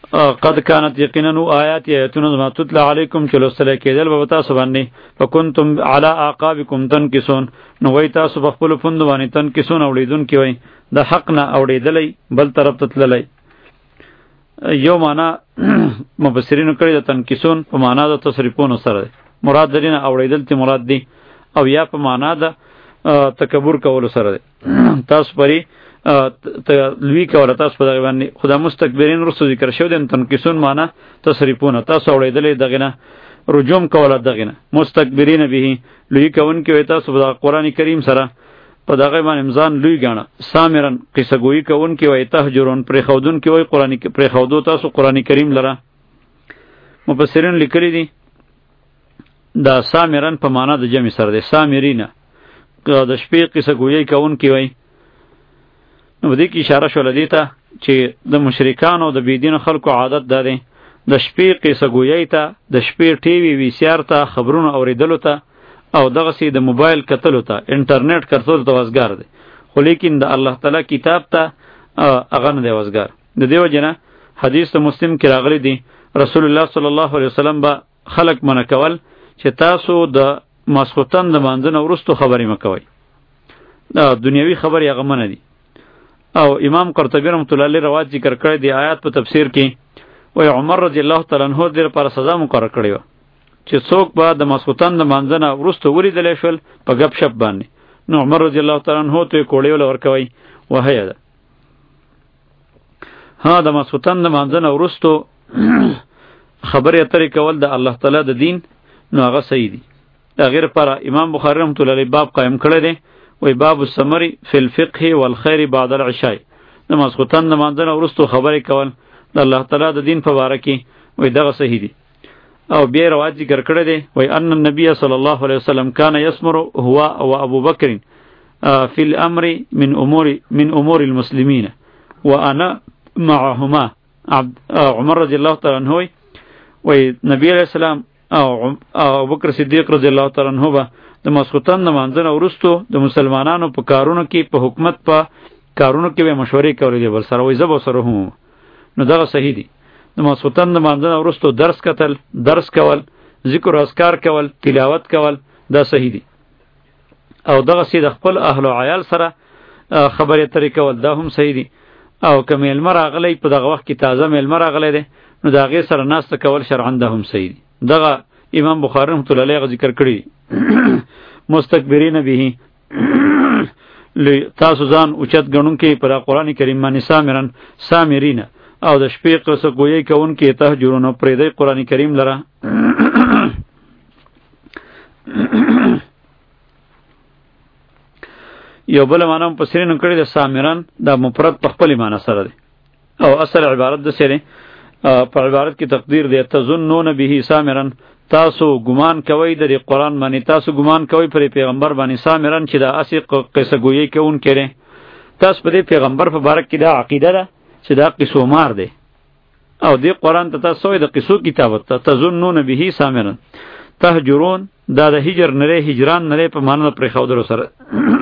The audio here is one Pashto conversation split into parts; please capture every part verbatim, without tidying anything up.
قد كانت یقینا آیات ایتون ما تتلى علیکم چلو سره کېدل به تاسو باندې فکنتم علی اعقابکم تنکسون نو وای تاسو په خپل پوند باندې تنکسون اوریدون کی وای د حق نه اوریدلې بل طرف ته تللی. یو معنا مفسرین کړي د تنکسون په معنا د تصریفونو سره مراد درینه اوریدل تی مراد دی او یا په معنا د تکبر کول سره تاسو پری لوی کوله تاسو په دغه باندې خدا مستكبرین رسو ذکر شو د تنکسون معنا تصریفونه تاسو اوریدلې دغه نه رجوم کوله دغه نه مستكبرین به لوی کون کې تاسو په قرآن کریم سره په دغه باندې ځان لوی غاڼه سامرن قصه گویی کون کې وای تهجرون پر خودون کې وای قرآن کې پر خودو تاسو قرآن کریم لره. مفسرین لیکلي دي دا سامرن په معنا د جمع سره ده سامرین د شپې قصه گویی کون کې وای. نو دې کې اشاره شول دیته چې د مشرکانو د بيدین خلکو عادت ده د شپې قصه گویی ته د شپې ټي وي وی سي آر ته خبرونه اوریدلو ته او دغه سي د موبایل کتلو ته انټرنیټ کتلو ته وزګار دي خو لیکن د الله تعالی کتاب ته هغه نه دی وزګار. د دیو جنا حدیث مسلم کې راغلی دی رسول الله صلی الله علیه وسلم با خلق منع کول چې تاسو د ماسختن د مانځنه ورستو خبرې مکوئ دا دنیوي خبرې هغه منع دي. او امام قرطبی رحمۃ اللہ علیہ روایت ذکر کړی دی آیات په تفسیر کې وای عمر رضی الله تعالی عنہ دیر پر سزا مقرر کړی و چې څوک به د مسخوتن د مانځنه ورستو ولیدل شول په غب شپ باندې نو عمر رضی الله تعالی عنہ ته کوړی ول ورکوي وهیا ده ها د مسخوتن د مانځنه ورستو خبرې اترې کول د الله تعالی د دین نو هغه صحیح دي. غیر پر امام بخاری رحمۃ اللہ علیہ باب قائم کړی دی وی باب السمری فی الفقه والخیر بعد العشاء د مسخوتن د مانځنه ورستو خبرې کول د الله تعالی د دین په باره کې وی دغه صحیح دي. او بیا روایت ذکر کړی دی وی ان النبي صلی الله علیه وسلم کان یسمر هو او ابو بکر فی الامر من امور من امور المسلمین وانا معهما. عمر رضی الله تعالی عنہ وی نبی علیہ السلام او ابو بکر صدیق رضی الله تعالی عنہ با د مسخوتن د مانځنه ورستو د مسلمانانو په کارونو کې په حکومت په کارونو کې به مشورې کولې بل سره وای زبو سره هم نو دا صحیح دي. د مسخوتن د مانځنه ورستو درس کتل درس کول ذکر او اذکار کول تلاوت کول دا صحیح دي. او دغه سي د خپل اهل او عیال سره خبرې اترې کول دا هم صحیح دي. او کمل مراغلی په دغه وخت کې تازه مل مراغلی دي نو دا غي سره ناس کول شرعاً ده هم صحیح دي. دغه امام بخاری رحمۃ اللہ علیہ ذکر کړی مستكبرین به تاسو ځان اوچت غنون کې پر قرآن کریم باندې سامرن سامرین او د شپې قصه گویی کون کې تهجرون پرې د قرآن کریم لره. یو بل معنا په سرینو کړی د سامرن د مفرد په خپل معنا سره دی او اصل عبارت د سره په عبارت کې تقدیر دی تظنون به سامرن تاسو ګمان کوي د قرآن باندې تاسو ګمان کوي پر پیغمبر باندې سامرن چې دا اسی قصه گویی کون کړي تاسو په پیغمبر په باره کې دا عقیده ده چې دا قصو مار دی او دی قرآن ته تاسو د قصو کتابت ته تظنون به سامرن تهجرون دا د هجر نره هجران نره په معنی پر خودرو سره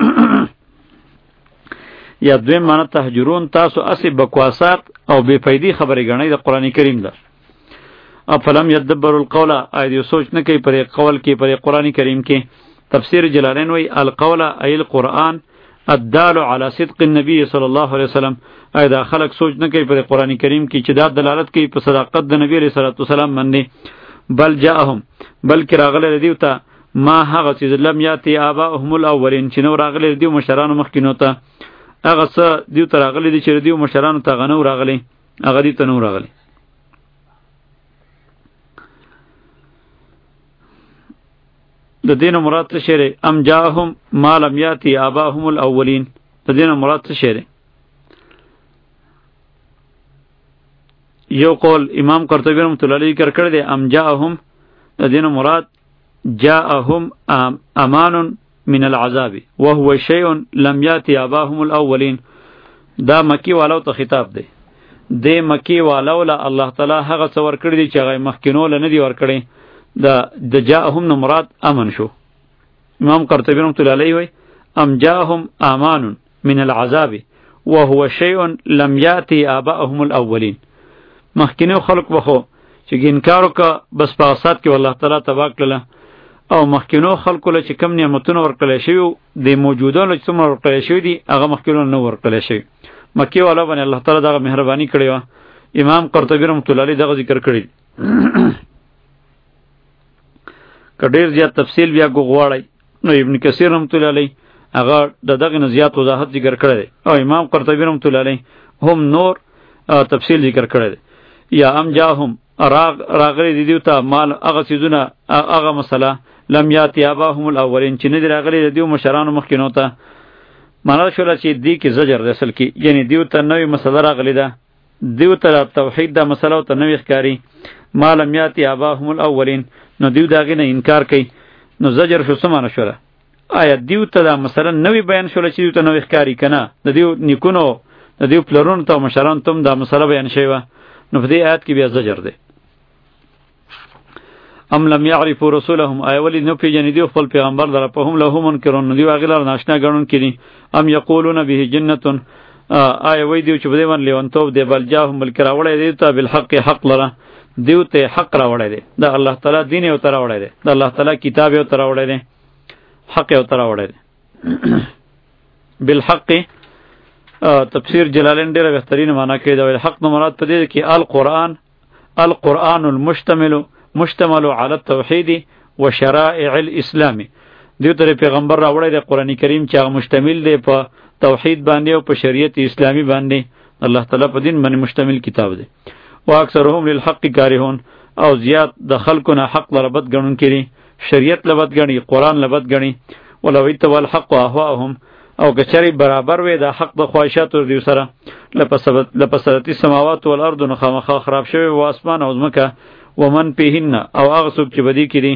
یا دویم معنی تهجرون تاسو اسی بکواسات او بے فایدی خبرې غنئ د قرآن کریم ده. افلم یدبر القول ایدی سوچ نه کوي پر قول کې پر قرآن کریم کې. تفسیر جلالین وی القول ای القرآن الدال علی صدق النبی صلی الله علیه وسلم ایدا خلق سوچ نه کوي پر قرآن کریم کې چې دا دلالت کوي په صداقت د نبی علیہ الصلوۃ والسلام باندې. بل جاءهم بلکې راغله دیو ته ما هغه چې لم یاتی آباءهم الاولین چې نو راغله دیو مشرانو مخکینو ته هغه څه دیو ته راغله دي چې دیو مشرانو ته غنو راغله هغه دي ته نو راغله. د دین مراد څه شری ام جاءهم ما لم یاتی آباءهم الاولین د دین مراد څه شری. یو قول امام قرطبی رحمۃ اللہ علیہ ذکر کړی دی ام جاءهم د دین مراد جاءهم امان من العذاب وهو شيء لم یاتی آباءهم الاولین. دا مکی والو ته خطاب دی د مکی والو له الله تعالی هغه څور کړی دی چې هغه مخکینو له نه دی ور کړی دا د جاءهم نو مراد امن شو. امام قرطبی رحمۃ اللہ علیہ وی ام جاءهم امان من العذاب وهو شيء لم یاتی آباءهم الاولین. مخکینو خلق وخو چې انکار وکړه بس په اسات کې الله تعالی تبا کړله، او مخکینو خلقو له چې کم نعمتونه ورکړل شوي د موجوده له څومره ورکړل شوي دي هغه مخکینو نه ورکړل شوي. مکی والا باندې الله تعالی دغه مهرباني کړې وه. امام قرطبي رحمت الله علیه دغه ذکر کړی. که ډېر زیات تفصیل بیا غواړئ نو ابن کثیر رحمت الله علیه هغه د دغه نه زیات وضاحت ذکر کړی دی، او امام قرطبي رحمت الله علیه هم نور تفصیل ذکر کړی دی. یا ام جاهم راغ راغلی دی دیو ته مال هغه څیزونه هغه مسله لم یاتی آباهم الاولین چې نه دی راغلی د دیو مشرانو مخکینو ته. معنا شوله چې دی کې زجر دی اصل کې، یعنی دیو ته نوې مسله راغلی ده، دیو ته توحید دا مسله او ته نوې ښکاري. ما لم یاتی آباهم الاولین نو دیو د هغې نه انکار کوي. نو زجر شو څه معنا شوله؟ آیا دیو ته دا مسله نوې بیان شوله چې دیو ته نوې ښکاري که نه؟ د دیو نیکونو د دیو پلرونو ته او مشرانو ته هم دا مسله بیان شوې وه. نو په دې آیات کې بیا زجر دی. ام لم یعرفوا رسولهم، آیا ولی نو پیژنې دیو خپل پیغمبر لره، په هم له منکرون دیو هغې لره ناشنا ګڼونکي دي. ام یقولون به جنتون، آیا وی دیو چې په دې باندې لیونتوب دی، بل جاهم بلکې راوړی دی ته بالحق حق لره، دیو ته حق راوړی دی، د الله تعالی دین یې ورته راوړی دی، د الله تعالی کتاب یې ورته راوړی دی، حق یې ورته راوړی دی. بالحق تفسیر جلالین ډېره بهترینه معنا کوي. د حق نه مراد په دې کې القرآن القرآن المشتمل مشتمل علی التوحید و شرائع الاسلام، دیو ته پیغمبر راوړی دی قرآن کریم چې هغه مشتمل دی په توحید باندې او په شریعت اسلامی باندې، الله تعالی په دین باندې مشتمل کتاب دی. و اکثرهم للحق کارهون، او زیات د خلکو نه حق لربت ګڼونکي دي، شریعت لبت ګڼي، قرآن لبت ګڼي. ولو اتبع الحق اهواءهم، او کچری برابر وي د حق د خواهشاتو دیو سره، لپسرتی السماوات والارض، نو خامخا خراب شوی و اسمان او ځمکه، ومن فیهن، او هغه څوک چې بدی کړي.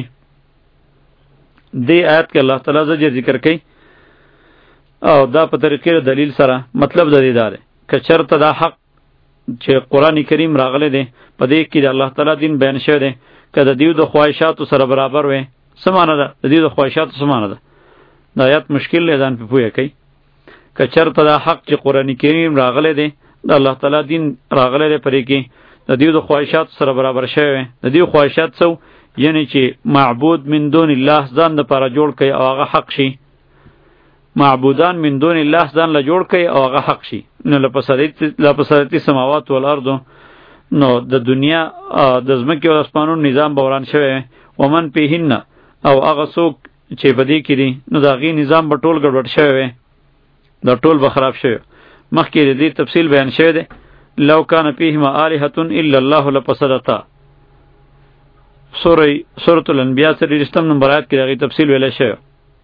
دې آیت کې الله تعالی زجر ذکر کوي، او دا په طریقې دلیل سره. مطلب د دې دا دی که چېرته دا حق چې قرآن کریم راغلی دی په دې کې د الله تعالی دین بیان شوی دی، که د دیو د خواهشاتو سره برابر وي، څه معنی ده د دیو د خواهشاتو څه معنی ده؟ دا آیت مشکل دی، ځان پې پوهه کوي. که چېرته دا حق چې قرآن کریم راغلی دی د الله تعالی دین راغلی دی پرې کې د دیو د خواهشاتو سره برابر شوی وي، د دیو خواهشات څه یعنی چې معبود من دون الله ځان دپاره جوړ کړي او هغه حق شي، معبودان من دون الله ځان له جوړ کړي او هغه حق شي. نو لپسرتی سماوات والارض، نو د دنیا د ځمکې او اسمانونو نظام به وران شوی وي. ومن فیهن، او هغه څوک چې په دې کې دي نو د هغې نظام به ټول ګډوډ شوی وي، دا ټول به خراب شوی. مخکې د دې تفصیل بیان شوی دی. لو کان فیهما آلهة الا الله لفسدتا، سورة الانبیاء څلوېښتم نمبر آیات کې د هغې تفصیل ویلی شوی.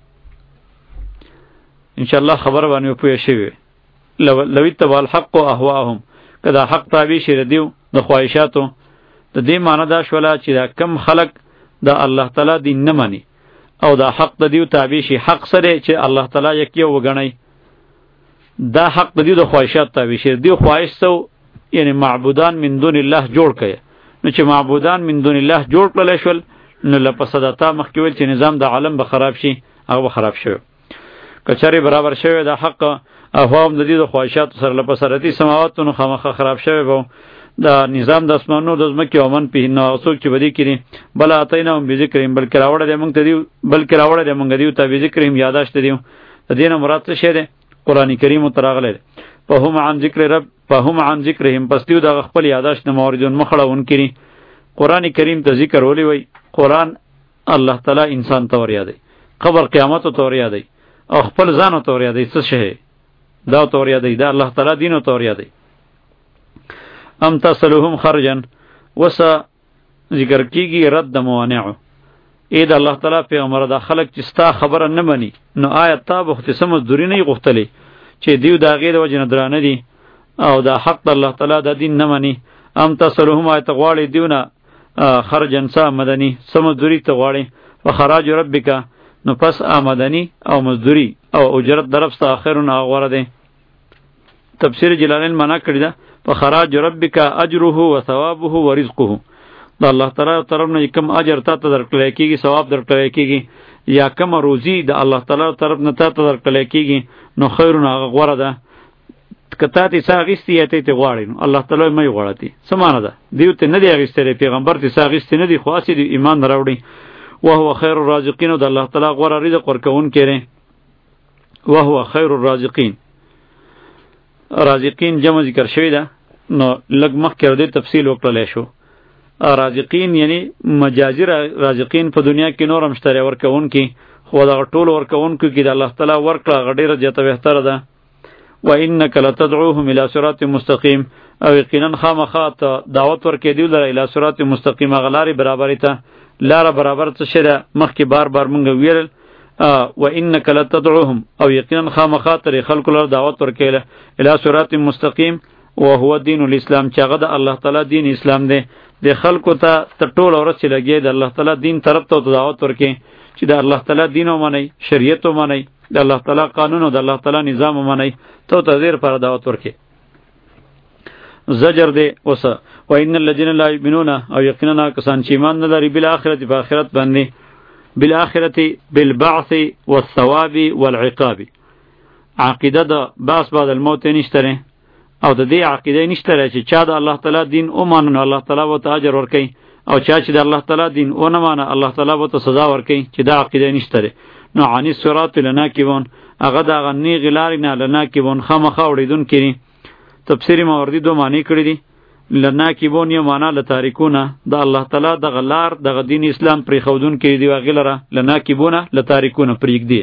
انشاءالله خبر باندې پوه شوی. لو اتبع الحق اهواءهم، که دا حق تابع شي د دیو د خواهشاتو، د دې معنی دا شوله چې دا کم خلق د الله تعالی دین نه مني او دا حق د دیو تابع شي، حق سره چې الله تعالی یکی وګڼي، دا حق د دیو د خواهشات تابع شي. دیو خواهش سو یعنی معبودان من دون الله جوړ کړي، نو چې معبودان من دون الله جوړ کړل شول نو لپسدتا مخکې ویل چې نظام د عالم به خراب شي، هغه به خراب شوی. کچری برابر شوی دا حق اهوام د دې د خواهشاتو سره لپسرتی سماوات، نو خامخا خراب شوی به دا نظام د اسمانونو د ځمکې او من په نو څوک چې بدی کړي. بل اتیناهم بذکرهم، بلکې راوړی دی موږ ته دیو بلکې راوړی دی موږ دیو ته بذکرهم یاداشت دیو. د دې نه مراد څه شی دی؟ قرآن کریم ته راغلی دی. فهم عن ذکر رب فهم عن ذکرهم، پس دیو د خپل یاداشت نه موردون مخړون کړي. قرآن کریم ته ذکر ولی وی، قرآن الله تعالی انسان ته ور یادی، قبر قیامت ته ور یادی، او خپل ځان ته ور یادی. څه شی دا ته ور یادی؟ دا الله تعالی دین ته ور یادی. ام تصلهم خرجا، وسا ذکر کیږي رد د موانع. اې د الله تعالی پیغمبر دا خلق چې ستا خبره نه مني، نو آیت تا به اختصام دوری نه غوښتلی چې دیو دا غیر وجه نه درانه دي او دا حق د الله تعالی د دین نه مني. ام تصلهم آیت غواړي دیونه خرجن سا مدنی سم مزدوری ته غواړي، فخراج ربک، نو پس آمدنی او مزدوری او اجرت درفسته اخرون غوره دی. تفسیر جلالین معنا کړی ده فخراج ربک اجره و ثوابه و رزقه، د الله تعالی طرف نه کوم اجر ته درکړی کیږي، ثواب درکړی کیږي، یا کوم روزي د الله تعالی طرف نه ته درکړی کیږي، نو خیرون هغه غوره ده. کته ته ساغستی ته ته غواړي نو الله تعالی مې غواړي څه معنا ده دیو ته نه دی اغستره پیغمبر ته ساغستی نه دی خو اسی دی ایمان راوړي او هو خیر الرازقین د الله تعالی غوړه رزق ورکون کړي او هو خیر الرازقین رازقین جمع ذکر شوی ده نو لږ مخکې ورته تفصیل وکړل شو رازقین یعنی مجازی رازقین په دنیا کې نور هم شته ورکون کی خو دا ټول ورکون کی د الله تعالی ورکړه غډیره جته بهتره ده و انک لتدعوهم الى صراط مستقیم او یقینا خامخات دعوت ورکې دی لره الى صراط مستقیم غلاری برابر ته لار برابر څه شره مخکې بار بار مونږ ویل و انک لتدعوهم او یقینا خامخات لري خلق لر دعوت ورکې الى صراط مستقیم وهو دین الاسلام چې هغه د الله تعالی دین اسلام دی د خلکو ته ټول اورس چې لګي د الله تعالی دین طرف ته دعوت ورکې چې د الله تعالی دین ومني شریعت ومني د الله تعالی قانون او د الله تعالی نظام ومني ته ته زیر پر دعوت ورکې زجر دی اوس و ان الذين لا يؤمنون او یقینا کسان چې ایمان نه لري بل اخرت په اخرت باندې بل اخرت بالبعث والثواب والعقاب عقیده د باس بعد الموت نشته او د دې عقیده نشته چې چا د الله تعالی دین او ماننه الله تعالی وو ته اجر ورکړي او چا چې د الله تعالی دین او نه مانه الله تعالی وو ته سزا ورکړي چې دا عقیده نشته نو عنی صراط لنا کیون هغه دا غنی غلار نه لنا کیون خامخا وړیدون کړي تفسیر ماوردی دو معنی کړی دي لنا کیون یو معنا لتاریکونه د الله تعالی د غلار د دین اسلام پرې خودون کړي دی وغیره لنا کیونه لتاریکونه پرېګ دی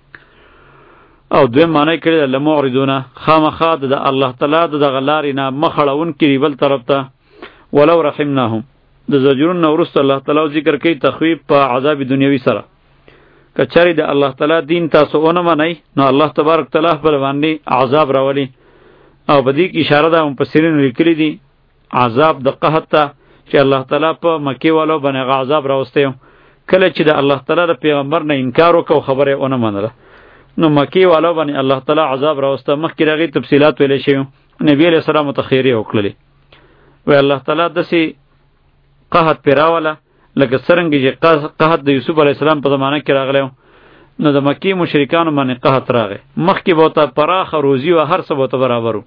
او دوی معنی کړی د لمعرضونه خامخا د الله تعالی د غلار نه مخړون کړي بل طرف ته ولو رحمناهم د زجرون نورست الله تعالی ذکر کوي تخویب په عذاب دنیوي سره کچری د الله تعالی دین تاسو ونه منئ نو الله تبارک تعالی پر باندې عذاب راولي او بدی کی اشاره ده مفسرین لیکلي دي عذاب د قحط ته چې الله تعالی په مکی والو باندې عذاب راوسته کله چې د الله تعالی د پیغمبر نه انکار وکاو خبره ونه منله نو مکی والو باندې الله تعالی عذاب راوسته مخکې راغی تفصيلات ویل شي نبی علیہ السلام ته خیری وکړي و الله تعالی دسی قحط پیراوله لکه څنګه چې قحط د یوسف علیہ السلام په زمانه کې راغلی نو د مکی مشرکانو باندې قحط راغی مخکې به ته پراخ روزي او هر څه به ته برابرو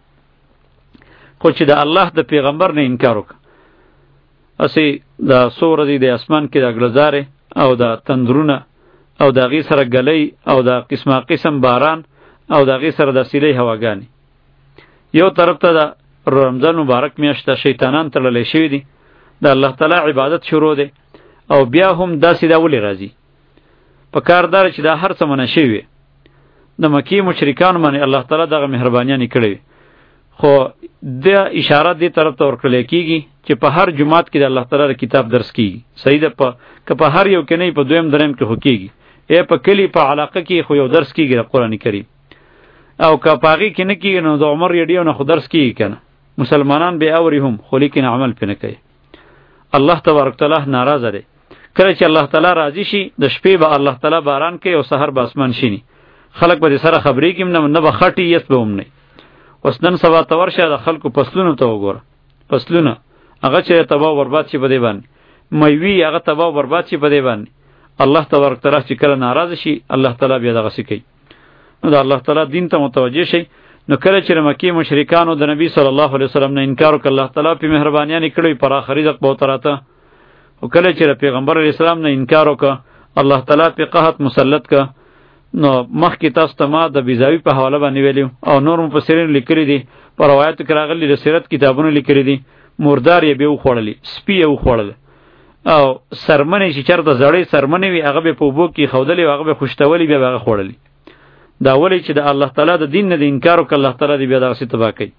خو چې د الله د پیغمبر نه انکار وکړ اسی د سور دی د اسمان کې د غلزاره او د تندرونه او د غي سره غلې او د قسمه قسم باران او د غي سره د سیلې هواګانی یو طرف ته د رمضان مبارک میاشت شیطانان تړلې شوی دي د الله تعالی عبادت شروع دی او بیا هم داسې دا ولې راځي په کاردار چې دا هر څه منه شوی د مکی مشرکان باندې الله تعالی دغه مهرباني کړې خو د اشاره دې طرف ته ورکړل کیږي چې په هر جمعات کې د الله تعالی کتاب درس کیږي صحیح ده په که په هر یو کې نه په دویم دریم کې هکېږي ای په کلی په علاقه کې خو یو درس کیږي د قران کریم او که پاغي کې نه کیږي نو د عمر یډیو نه خو درس کیږي کنه مسلمانان به اوري هم خو لیکن عمل پنه کوي الله تبارک تعالی ناراضه دی کله چې الله تعالی راضی شي د شپې به الله تعالی باران کوي او سحر به اسمان شینی خلق به سره خبرې کیم نه نه بخټي یس به هم نه اوس نن سبا تور شه د خلکو پسلونو ته وګوره پسلونه هغه چې تباہ برباد شي بده باندې مېوي هغه تباہ برباد شي بده باندې الله تبارک تعالی چې کله ناراض شي الله تعالی بیا دغه سی کوي نو د الله تعالی دین ته متوجه شي نو کله چې مکی مشرکانو د نبی صلی الله علیه وسلم نه انکار وکړ الله تعالی په مهرباني کړی پر اخر رزق به تراته او کله چې پیغمبر علیه السلام نه انکار وکړ الله تعالی په قحط مسلط ک نو مخکې تاسو ته ما د بیزاوی په حواله باندې ویلو او نور مفسرین لیکلي دي په روایت کې راغلي د سیرت کتابونو لیکلي دي مردار یې به وخوړلی سپی یې وخوړل او سرمنې چې چرته زړې سرمنې وي هغه به په اوبو کې خودلې هغه به خوشتولې بیا هغه خوړلې دا ولې چې د الله تعالی د دین نه د انکار وکړ الله تعالی دې بیا دغه څه تبا کوي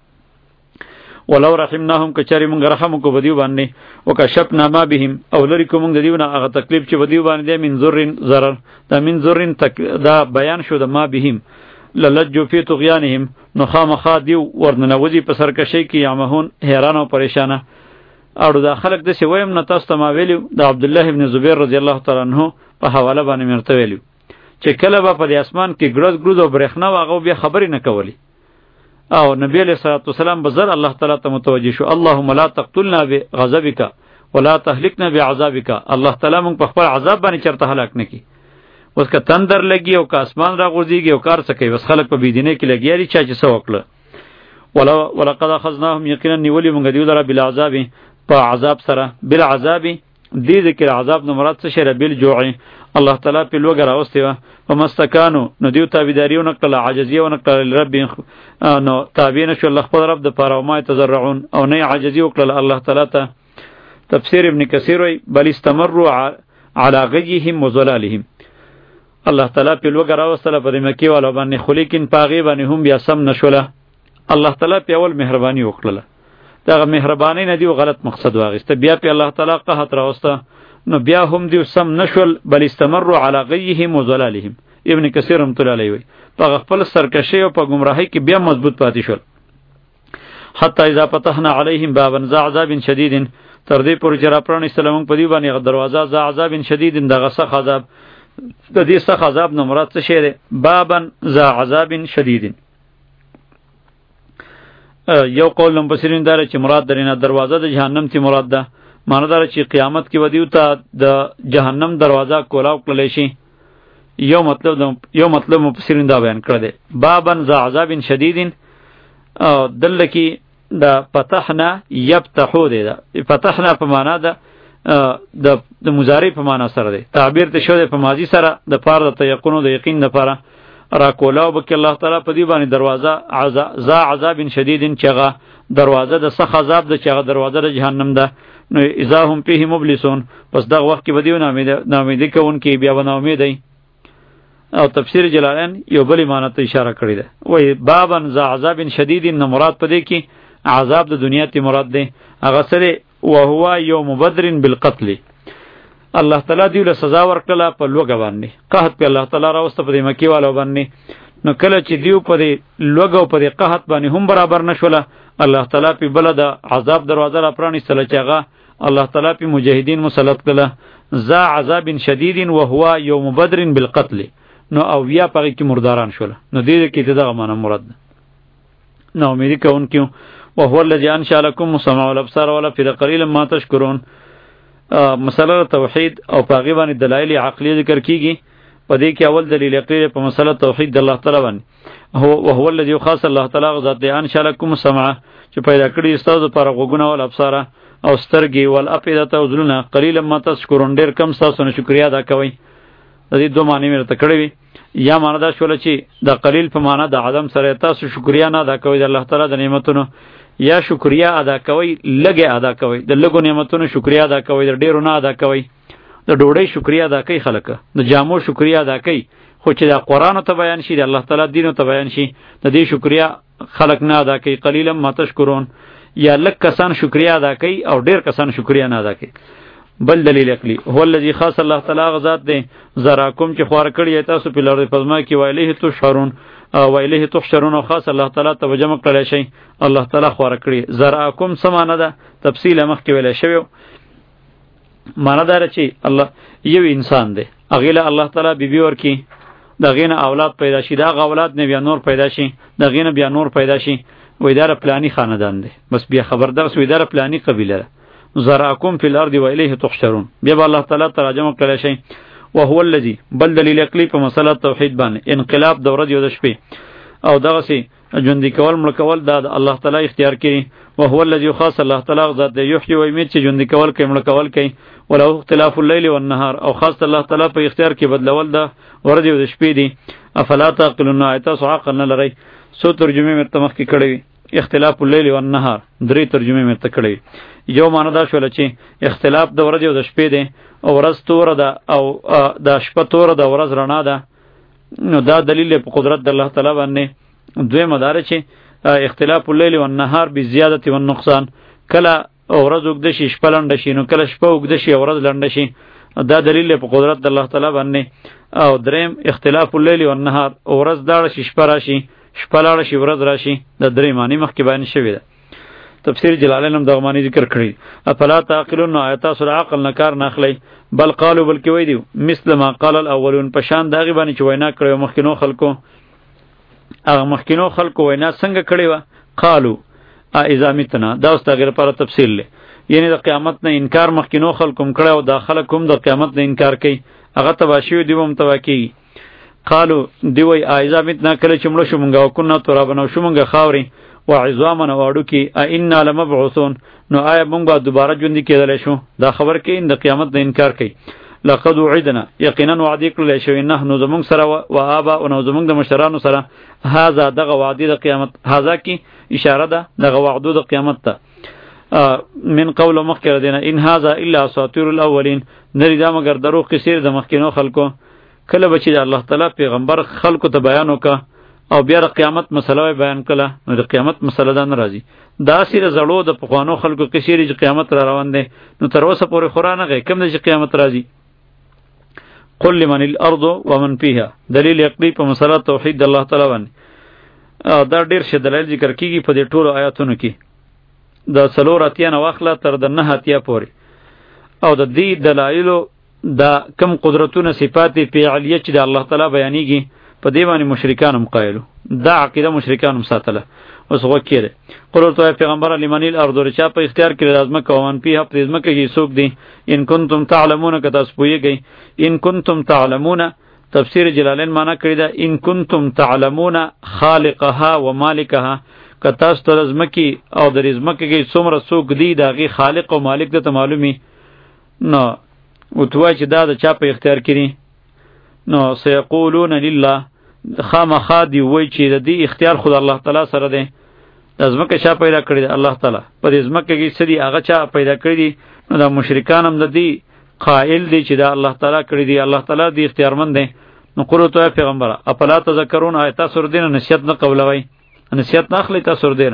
ولو رحمناهم کچری مونږ رحم کو بدیو باندې وکشفنا ما بهم او لری کو مونږ دیونه هغه تکلیف چې بدیو باندې من ذرن zarar دا من ذرن دا بیان شو د ما بهم للجو فی طغیانهم نو خامخا دیو ورننوزی په سرکشی کې یامهون حیران او پریشانه اړو دا خلک د سی ویم نه تاسو ما ویلو د عبد الله ابن زبیر رضی الله تعالی عنہ په حواله باندې مرته ویلو چې کله به په اسمان کې ګړز ګړز او برېښنا واغو بیا خبرې نه کولی او نبی علیہ الصلوۃ والسلام بزر الله تعالی ته متوجه شو اللهم لا تقتلنا بغضبک ولا تهلكنا بعذابک الله تعالی موږ په خپل عذاب باندې چرته هلاک نکي اوس که تندر لګي او که اسمان را غورځيږي او کار څه کوي بس خلک په بيدینه کې لګیاري چا چې څه وکړه ولا ولقد اخذناهم یقینا نیولی مونږ دیو لره بالعذاب په عذاب سره بالعذاب دې ذکر عذاب نو مراد څه شری بالجوع الله تعالی په لوګه راوستي و فمستکانو نو دیو تابعداري او نقل عاجزی او نقل رب نو تابعین شو الله خپل رب د پاره او ما تزرعون او نه عاجزی وکړه الله تعالی ته. تفسیر ابن کثیر وی بل استمروا على غیهم وزلالهم الله تعالی په لوګه راوستله په مکی والو باندې خو لیکن پاغي باندې هم بیا سم نشوله. الله تعالی په اول مهرباني وکړه دا مهرباني نه دی غلط مقصد واغسته بیا په الله تعالی قحط راوسته نو بیا هم دی سم نشول بل استمروا على غیهم وزلالهم. ابن کثیر رحمۃ اللہ علیہ وی په خپل سرکشی او په گمراهی کې بیا مضبوط پاتې شول. حتی اذا فتحنا عليهم بابا ذا عذاب شدید تر دې پورې چې را پرانی سلام په دی باندې دروازه ذا عذاب شدید دغه سخت عذاب د دې سخت عذاب نو مراد څه شی دی بابا ذا عذاب شدید. یو قول مفسرین داره چې مراد درینه دروازه د جهنم تی مراد ده معنی داره چې قیامت کې ودیو ته د جهنم دروازه کولاو کړل شي. یو مطلب یو مطلب مفسرین دا بیان کړی دی بابا ذا عذاب شدید دل کی دا فتحنا یفتحو دی دا فتحنا په معنا ده د د مضارع په معنا سره دی تعبیر ته شو دی په ماضی سره د پاره د تيقن او د یقین لپاره را کولاو بک الله تعالی په دی باندې دروازه عذاب ذا عذاب شدید چغه دروازه د سخت عذاب د چغه دروازه د جهنم ده نو اذا هم فيه مبلسون پس دا وخت کې بدیو نامید نامیدی کون کې بیا ونه امید دی. او تفسیر جلالین یو بلی معنی ته اشاره کړی ده وای بابا ذا عذاب شدید نو مراد پدې کې عذاب د دنیا ته مراد ده هغه سره او هو یوم بدر بالقتل الله تعالی دی له سزا ورکړه په لوګه باندې قحط په الله تعالی راوسته په مکی والو باندې نو کله چې دیو په لوګو په قحط باندې هم برابر نشوله الله تعالی په بل د عذاب دروازه را پرانیستله چې هغه الله تعالی په مجاهدین مسلط کړه ذا عذاب شدید وهو یوم بدر بالقتل نو او بیا پغی کی مرداران شول نو دې کې دغه معنی مراد ده. نو امیدی کون کیوں وهو الذی انشأ لكم السمع والابصار والافئدة قلیلا ما تشکرون. مسله توحید او پاغي باندې دلایل عقلی ذکر کیږي په دې کې اول دلیل عقلی په مسله توحید د الله تعالی باندې هو وهو الذی خاص الله تعالی ذات انشأ لكم السمع چې پیدا کړی استاد پر غوګونه او الابصار او سترګي والافئدة او ذلنا قلیلا ما تشکرون ډیر کم تاسو نه شکریا ادا کوئ. د دې دوه معنی مې ته کړې وي یا معنی دا شول چې د قلیل په معنی د عدم سره تاسو شکریا نه ادا کوئ د الله تعالی د نعمتونو یا شکریا ادا کوئ لګي ادا کوئ د لګو نعمتونو شکریا ادا کوئ د ډیرو نه ادا کوئ د ډوډۍ شکریا ادا کوي خلک د جامو شکریا ادا کوي خو چې د قرآن ته بیان شي د الله تعالی دین ته بیان شي د دې شکریا خلک نه ادا کوي قلیلا ما تشکرون یا لک کسان شکریا ادا کوي او ډیر کسان شکریا نه ادا کوي. بل دلیل عقلی هو الذی خاص الله تعالی غزاد دی زراکم چې خوار کړی تاسو په لړ پزما کې ویله تشهرون او ویله تحشرون او خاص الله تعالی ته جمع کړی شي الله تعالی خوار کړی زراکم سمانه ده تفصیل مخ کې ویل شوی معنی دار چې الله یو انسان دی اغه الله تعالی بیبي ورکی دغه نه اولاد پیدا شي دا اولاد نه بیا نور پیدا شي دغه نه بیا نور پیدا شي وې دار پلانی خاندان دی بس بیا خبردار سوې دار پلانی قبیله زراکم فی الارض و الیه تحشرون بیا الله تعالی ترجمه کړی شي وهو الذی بل دلیل عقلی په مسله توحید باندې انقلاب د ورځې او د شپې او دغه سي ژوندې کول مړ کول دا الله تعالی اختیار کړي وهو الذی خاص الله تعالی ذات یحیی و یمیت چې ژوندې کول کوي مړ کول کوي ولو اختلاف الليل والنهار او خاص الله تعالی په اختیار کې بدلول دا ورځې او د شپې دي افلا تعقلون ایت عقل نه لري سو ترجمه مرتمخ کې کړی اختلاف الليل والنهار درې ترجمه مرته کړی یو معنی دا شول چې اختلاف د ورځې او د شپې دی او ورځ تور ده او د شپه تور ده ورځ رڼا ده نو دا دلیل په قدرت د الله تعالی باندې. دوی مدار چې اختلاف الليل والنهار بزیادت و نقصان کله ورځ وګد شي شپه لنډ شي نو کله شپه وګد شي ورځ لنډ شي دا دلیل په قدرت د الله تعالی باندې. او دریم اختلاف الليل والنهار ورځ داړه شي شپه راشي شپه لاړه شي ورځ راشي د درې معنی مخکې بیان شوی ده. تفسیر جلالین هم دغه معنی ذکر کړی افلا تعقلون آیات سره عقل نه کار نه اخلي بل قالو بلکې وای دی مثل ما قال الاولون پشان دغه باندې چې وینا کړو مخکینو خلکو هغه مخکینو خلکو وینا څنګه کړی و قالو اذا متنا دا اوس تغیر پر تفصیل له یعنی د قیامت نه انکار مخکینو خلکو کړه او داخله کوم د قیامت نه انکار کوي هغه تباشیو دی هم تواکی قالو دی وای اذا متنا کله چې مړ شو مونږه کو نه ترابنو شو مونږه خاوري و عظاما واړو کې ائنا لمبعوثون نو آیا موږ به دوباره ژوندي کېدلی شو دا خبر کې د قیامت د انکار کوي لقد وعدنا یقینا وعده کړل شوی نه نو زمونږ سره و آبا او نو زمونږ د مشرانو سره هاذا دغه وعده د قیامت هاذا کی اشاره ده دغه وعده د قیامت ته من قول مخکره دینه ان هاذا الا اساطیر الاولین نری دا مگر درو قصیر د مخکینو خلکو کله بچی د الله تعالی پیغمبر خلکو ته بیان وکا او بیا د قیامت مسله بیان کړه نو د قیامت مسله ده ناراضی دا سیر زړو د پخوانو خلکو قصیر چې قیامت را روان دي نو تر اوسه پورې قران غي کوم د قیامت راځي قل لمن الارض ومن فيها دلیل عقلی په مسله توحید د الله تعالی باندې دا ډیر شه دلایل ذکر کیږي په دې ټولو آیاتونو کې د څلور اتیا نه واخله تر د نه اتیا پورې او د دې دلایلو دا کم قدرتونه صفات فعلیه چې د الله تعالی بیانېږي په دې باندې مشرکان هم قایلو دا عقیده مشرکان هم ساتله اوس وکړه قرر تو پیغمبر لمن الارض رچا په اختیار کې لازمه کومن په په ځمکه کې څوک دي ان کنتم تعلمون که تاسو پوهیږئ ان کنتم تعلمون تفسیر جلالین معنی کړی دا ان کنتم تعلمون خالقها و مالکها که تاسو ته ځمکه او د ځمکه کې څومره څوک دي داغي خالق او مالک د ته معلومي نو او توای چې دا د چا په اختیار کړي نو سيقولون لله خامخا دی وای چې د دې اختیار خود الله تعالی سره دی د ځمکه چا پیدا کړی دی الله تعالی په دې ځمکه کې سړي هغه چا پیدا کړی دی نو د مشرکان هم د دې قائل دی چې دا الله تعالی کړی دی الله تعالی دی اختیارمند دی نو قرو ته پیغمبره اپلا تذکرون آیات سر دین نصیحت نه قبلوي نصیحت نه اخلي تاسو دین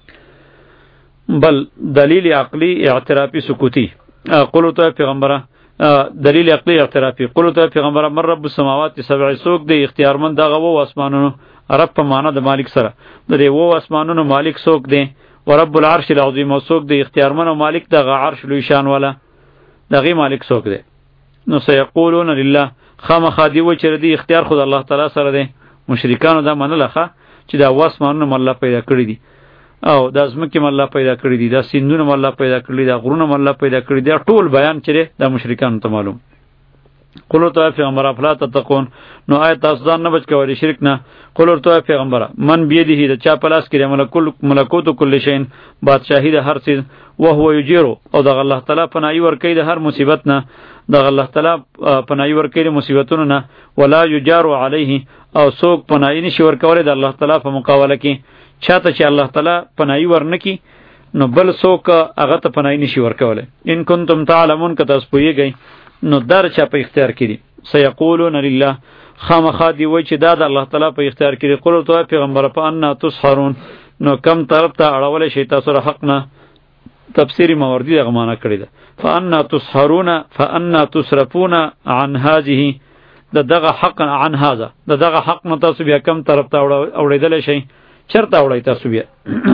بل دلیل عقلی اعترافی سکوتی قرو ته پیغمبره دلیل عقلی اعترافی قلو ته پیغمبر مر رب السماوات سبع سوک دی اختیارمند دغه وو اسمانونو رب په معنا د مالک سره د دې وو اسمانونو مالک سوک دی و رب العرش العظیم سوک دی اختیارمن او مالک دغه عرش لوی شان والا دغه مالک سوک دی نو سيقولون لله خامخا دی و چې دی اختیار خود الله تعالی سره دی مشرکانو دا منلخه چې دا واسمانونو مله پیدا کړی دی او د ازمکه مله پیدا کړی دي دا سیندونه مله پیدا کړی دا غرونه مله پیدا کړی دا ټول بیان چره د مشرکان ته معلوم قولو ته پیغمبر افلا تتقون نو آیت تاسو ځان نه بچ کوی شرک نه قولو ته پیغمبر من بيدیه د چا پلاس کړي ملکل ملکوت کل شین بادشاہی د هر څه او هو یجیرو او د الله تعالی پناهی ور کوي د هر مصیبت نه د الله تعالی پناهی ور کوي د مصیبتونو نه ولا یجارو علیه او څوک پناهی نشي ور کولای د الله تعالی په مقابله کې چاته چې الله تعالی پناهی ورنکي نو بل څوک هغه ته پناهی نشي ورکولای ان کنتم تعلمون که تاسو پوهیږئ نو در چا په اختیار کړي سيقولون لله خامخا دی وای چې دا د الله تعالی په اختیار کړي قول تو پیغمبر په ان تسحرون نو کم طرف ته اړول شي تاسو را حق نه تفسیری مواردی دغه معنا کړی ده فان تسحرون فان تصرفون عن هذه د دغه حق عن هذا د دغه حق نه تاسو بیا کم طرف ته اړېدل شي چرته وړای تاسو بیا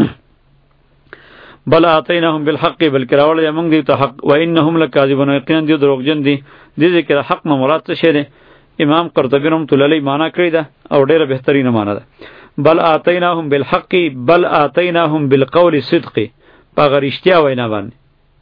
بل اعطیناهم بالحق بل کراول یمن دی ته حق و انهم لکاذبون یقینا دی دروغجن دی دې ذکر حق نه مراد څه شه دی امام قرطبی رحمۃ اللہ علیہ معنا کړی ده او ډیره بهترینه معنا ده بل اعطیناهم بالحق بل اعطیناهم بالقول الصدق په رښتیا وینا باندې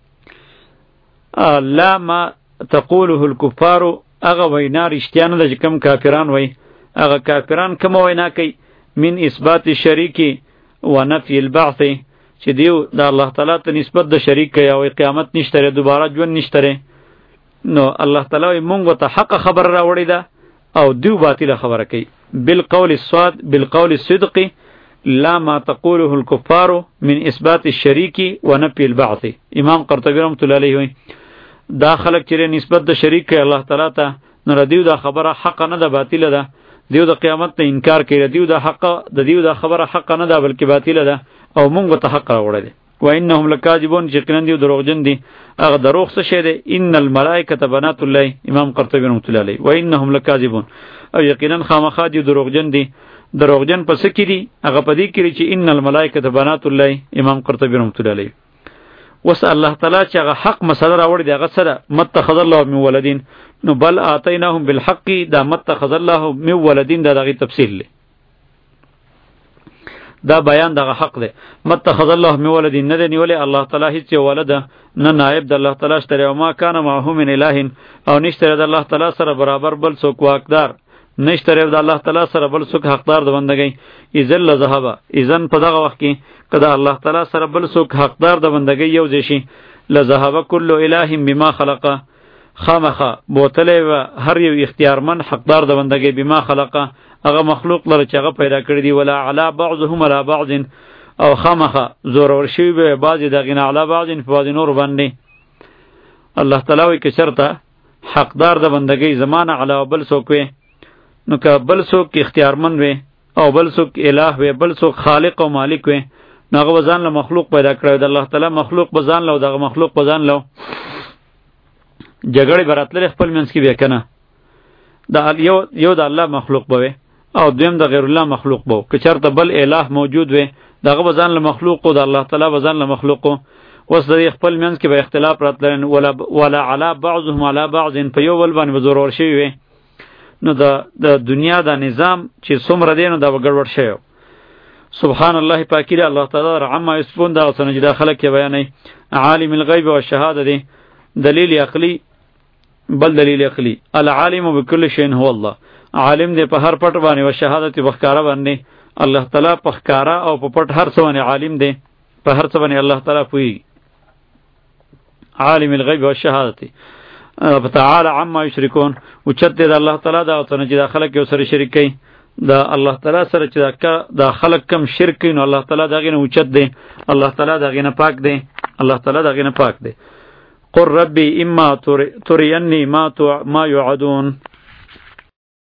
لا ما تقوله الكفار اغه وینا رښتیا نه د کم کافران وای اغه کافران کوم وینا کوي من اثبات الشریک و نفی البعث چې دیو د الله تعالی ته نسبت د شریک کوي او قیامت نشته دوباره ژوند نشته نو الله تعالی مونږ ته حق خبر راوړی ده او دیو باطل خبره کوي بالقول الصاد بالقول الصدق لا ما تقوله الكفار من اثبات الشریک و نفی البعث امام قرطبی رحمۃ اللہ علیہ دا خلق چې نسبت د شریک کوي الله تعالی ته نو دیو دا خبره حق نه ده باطل ده دیو د قیامت ته انکار کوي دیو د حق د دیو د خبره حق نه ده بلکې باطل ده او مونږ ته حق راوړل دي و انهم لکاذبون چې کله دیو دروغجن دي هغه دروغ څه شه دي ان الملائکه بنات الله امام قرطبی رحمۃ اللہ علیہ و انهم لکاذبون او یقینا خامخا دیو دروغجن دي دروغجن پس کې دي هغه پدې کې چې ان الملائکه بنات الله امام قرطبی رحمۃ اللہ علیہ وس الله تعالی چې هغه حق مسله راوړي دی هغه سره متخذ الله من ولدین نو بل اعطیناهم بالحق دا متخذ الله من ولدین دا دغه تفصیل له دا بیان دغه حق دی متخذ الله من ولدین نه دی نیولې الله تعالی هیڅ ولد نه نائب د الله تعالی شته او ما کان معه من اله او نشته د الله تعالی سره برابر بل څوک واقدار نشته د الله تعالی سره بل څوک حقدار د بندګۍ. اذن لذهب اذن په دغه وخت کې کله الله تعالی سره بل څوک حقدار د بندګۍ یو ځای شي لذهب كل اله بما خلق خامخه بوتله و هر یو اختیارمن حقدار د بندګۍ بما خلق هغه مخلوق لره چې هغه پیدا کړی دی ولا علی بعضهم علی بعض او خامخه زور ورشي به بعضی دغه نه علی بعض په بعض نور باندې. الله تعالی وی که چرته حقدار د بندګۍ زمانه علاوه بل څوک وي نو که بل څوک اختیارمن وي او بل څوک الہ وي بل څوک خالق او مالک وي نو هغه ځان له مخلوق پیدا کړی د الله تعالی مخلوق بزان له دغه مخلوق بزان له جګړه براتله خپل منځ کې وکنه د یو یو د الله مخلوق بوي او دویم د غیر الله مخلوق بو که چرته بل الہ موجود وي دغه بزان له مخلوق او د الله تعالی بزان له مخلوق وس د خپل منځ کې به اختلاف راتلل ولا ولا علی بعضهم علی بعض په یو ول باندې ضرور شي وي نو د د دنیا د نظام چې څومره دی نو دا ګډوډ شي. سبحان الله پاکی دی الله تعالی رحم یسبون دا څنګه چې داخله کې بیانې عالم الغیب والشهاده دی دلیل عقلی بل دلیل عقلی العالم بكل شيء هو الله عالم دی په هر پټ باندې او شهادت په ښکارا باندې الله تعالی په ښکارا او په پټ هر څه باندې عالم دی په هر څه باندې الله تعالی پوي عالم الغیب والشهادت فتعالى عما یشرکون او چته د الله تعالی دا څنګه چې داخله کې سره شریک کوي دا الله تعالی سره چې دا خلق کم شرک کوي نو الله تعالی دغه نه اوچت دی الله تعالی دغه نه پاک دی الله تعالی دغه نه پاک دی. قل ربي اما تريني ما ما يوعدون